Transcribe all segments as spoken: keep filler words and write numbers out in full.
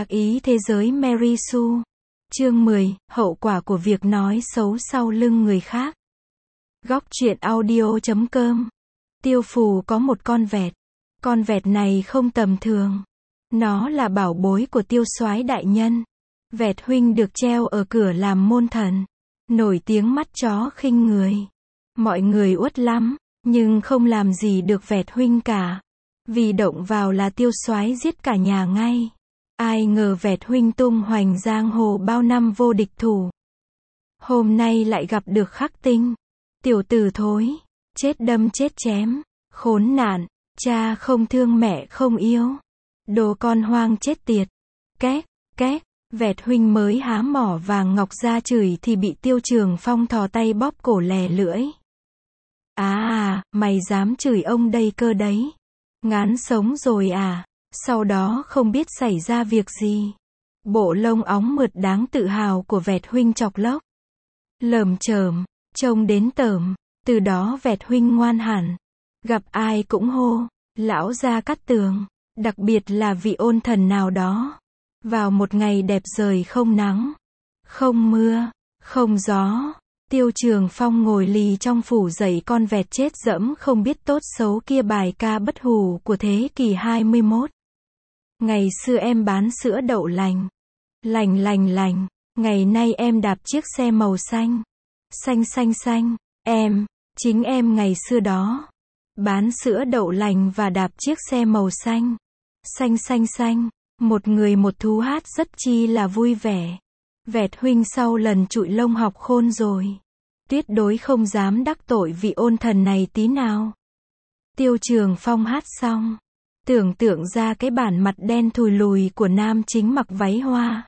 Ác ý thế giới Mary Sue. Chương mười, hậu quả của việc nói xấu sau lưng người khác. Góc truyện audio chấm com. Tiêu Phù có một con vẹt. Con vẹt này không tầm thường. Nó là bảo bối của Tiêu Soái đại nhân. Vẹt huynh được treo ở cửa làm môn thần. Nổi tiếng mắt chó khinh người. Mọi người uất lắm, nhưng không làm gì được vẹt huynh cả. Vì động vào là Tiêu Soái giết cả nhà ngay. Ai ngờ vẹt huynh tung hoành giang hồ bao năm vô địch thủ. Hôm nay lại gặp được Khắc Tinh. Tiểu tử thối, chết đâm chết chém, khốn nạn, cha không thương mẹ không yêu. Đồ con hoang chết tiệt. Két, két, vẹt huynh mới há mỏ vàng ngọc ra chửi thì bị Tiêu Trường Phong thò tay bóp cổ lè lưỡi. À à, mày dám chửi ông đây cơ đấy. Ngán sống rồi à. Sau đó không biết xảy ra việc gì. Bộ lông óng mượt đáng tự hào của vẹt huynh chọc lóc. Lởm chởm, trông đến tởm. Từ đó vẹt huynh ngoan hẳn. Gặp ai cũng hô, lão Gia Cát Tường. Đặc biệt là vị ôn thần nào đó. Vào một ngày đẹp trời không nắng, không mưa, không gió. Tiêu Trường Phong ngồi lì trong phủ dạy con vẹt chết dẫm không biết tốt xấu kia bài ca bất hủ của thế kỷ hai mươi mốt. Ngày xưa em bán sữa đậu lành. Lành lành lành. Ngày nay em đạp chiếc xe màu xanh. Xanh xanh xanh. Em, chính em ngày xưa đó. Bán sữa đậu lành và đạp chiếc xe màu xanh. Xanh xanh xanh. Một người một thú hát rất chi là vui vẻ. Vẹt huynh sau lần trụi lông học khôn rồi. Tuyệt đối không dám đắc tội vị ôn thần này tí nào. Tiêu Trường Phong hát xong. Tưởng tượng ra cái bản mặt đen thùi lùi của nam chính mặc váy hoa.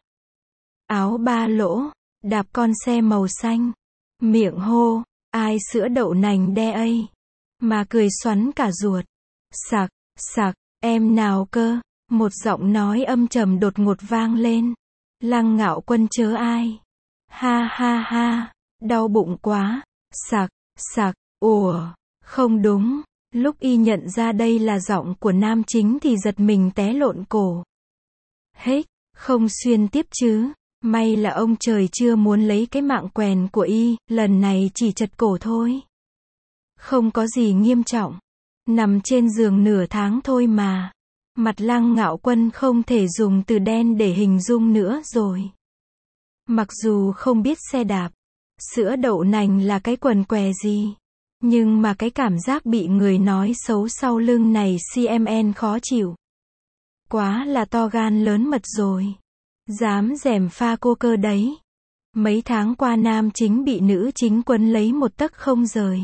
Áo ba lỗ, đạp con xe màu xanh. Miệng hô, ai sữa đậu nành đe ây. Mà cười xoắn cả ruột. Sặc, sặc, em nào cơ. Một giọng nói âm trầm đột ngột vang lên. Lăng Ngạo Quân chớ ai. Ha ha ha, đau bụng quá. Sặc, sặc, ủa, không đúng. Lúc y nhận ra đây là giọng của nam chính thì giật mình té lộn cổ. Hết, không xuyên tiếp chứ. May là ông trời chưa muốn lấy cái mạng quèn của y, lần này chỉ chật cổ thôi. Không có gì nghiêm trọng. Nằm trên giường nửa tháng thôi mà. Mặt Lăng Ngạo Quân không thể dùng từ đen để hình dung nữa rồi. Mặc dù không biết xe đạp, sữa đậu nành là cái quần què gì. Nhưng mà cái cảm giác bị người nói xấu sau lưng này xê em en khó chịu. Quá là to gan lớn mật rồi. Dám gièm pha cô cơ đấy. Mấy tháng qua nam chính bị nữ chính quấn lấy một tấc không rời.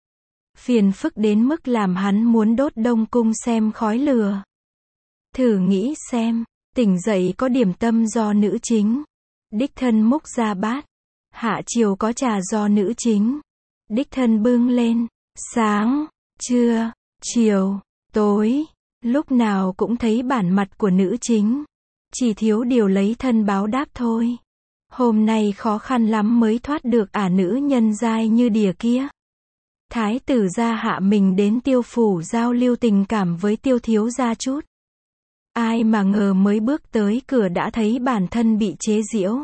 Phiền phức đến mức làm hắn muốn đốt Đông Cung xem khói lửa. Thử nghĩ xem, tỉnh dậy có điểm tâm do nữ chính. Đích thân múc ra bát. Hạ chiều có trà do nữ chính. Đích thân bưng lên. Sáng, trưa, chiều, tối. Lúc nào cũng thấy bản mặt của nữ chính. Chỉ thiếu điều lấy thân báo đáp thôi. Hôm nay khó khăn lắm mới thoát được ả nữ nhân giai như đỉa kia. Thái tử gia hạ mình đến Tiêu phủ giao lưu tình cảm với Tiêu thiếu gia chút. Ai mà ngờ mới bước tới cửa đã thấy bản thân bị chế giễu.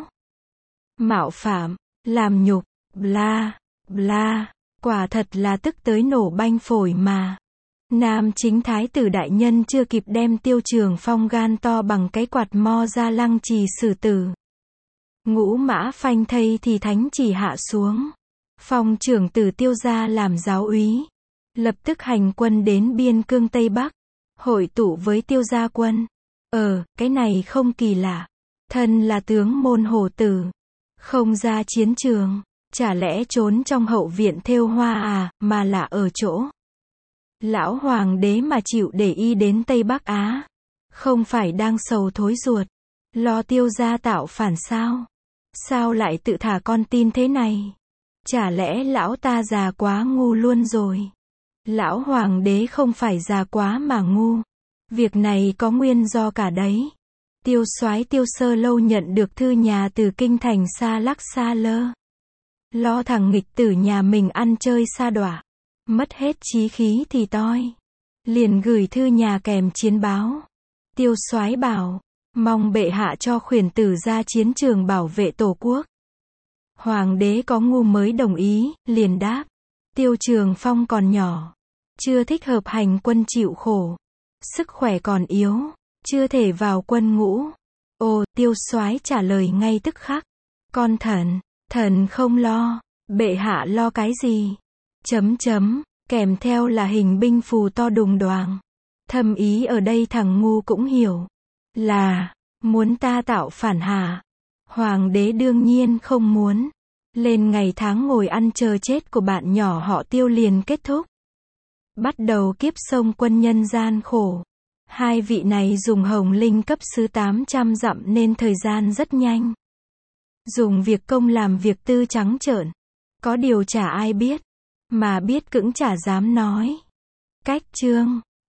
Mạo phạm, làm nhục, bla, bla, quả thật là tức tới nổ banh phổi mà. Nam chính thái tử đại nhân chưa kịp đem Tiêu Trường Phong gan to bằng cái quạt mo ra lăng trì xử tử. Ngũ mã phanh thây thì thánh chỉ hạ xuống. Phong trưởng tử Tiêu gia làm giáo úy. Lập tức hành quân đến biên cương Tây Bắc. Hội tụ với Tiêu gia quân. Ờ, cái này không kỳ lạ. Thân là tướng môn hổ tử. Không ra chiến trường. Chả lẽ trốn trong hậu viện thêu hoa à, mà là ở chỗ. Lão hoàng đế mà chịu để y đến Tây Bắc Á. Không phải đang sầu thối ruột. Lo Tiêu gia tạo phản sao? Sao lại tự thả con tin thế này? Chả lẽ lão ta già quá ngu luôn rồi? Lão hoàng đế không phải già quá mà ngu. Việc này có nguyên do cả đấy. Tiêu soái Tiêu Sơ Lâu nhận được thư nhà từ kinh thành xa lắc xa lơ. Lo thằng nghịch tử nhà mình ăn chơi sa đọa. Mất hết chí khí thì toi. Liền gửi thư nhà kèm chiến báo. Tiêu soái bảo, Mong bệ hạ cho khuyển tử ra chiến trường bảo vệ tổ quốc. Hoàng đế có ngu mới đồng ý, liền đáp. Tiêu Trường Phong còn nhỏ, chưa thích hợp hành quân chịu khổ. Sức khỏe còn yếu, chưa thể vào quân ngũ. Ồ, Tiêu soái trả lời ngay tức khắc. Con thần, thần không lo, bệ hạ lo cái gì? Chấm chấm, kèm theo là hình binh phù to đùng đoàng. Thâm ý ở đây thằng ngu cũng hiểu. Là, muốn ta tạo phản hả? Hoàng đế đương nhiên không muốn. Lên ngày tháng ngồi ăn chờ chết của bạn nhỏ họ Tiêu liền kết thúc. Bắt đầu kiếp sông quân nhân gian khổ. Hai vị này dùng hồng linh cấp sứ tám trăm dặm nên thời gian rất nhanh. Dùng việc công làm việc tư trắng trợn. Có điều chả ai biết. Mà biết cũng chả dám nói. Cách chương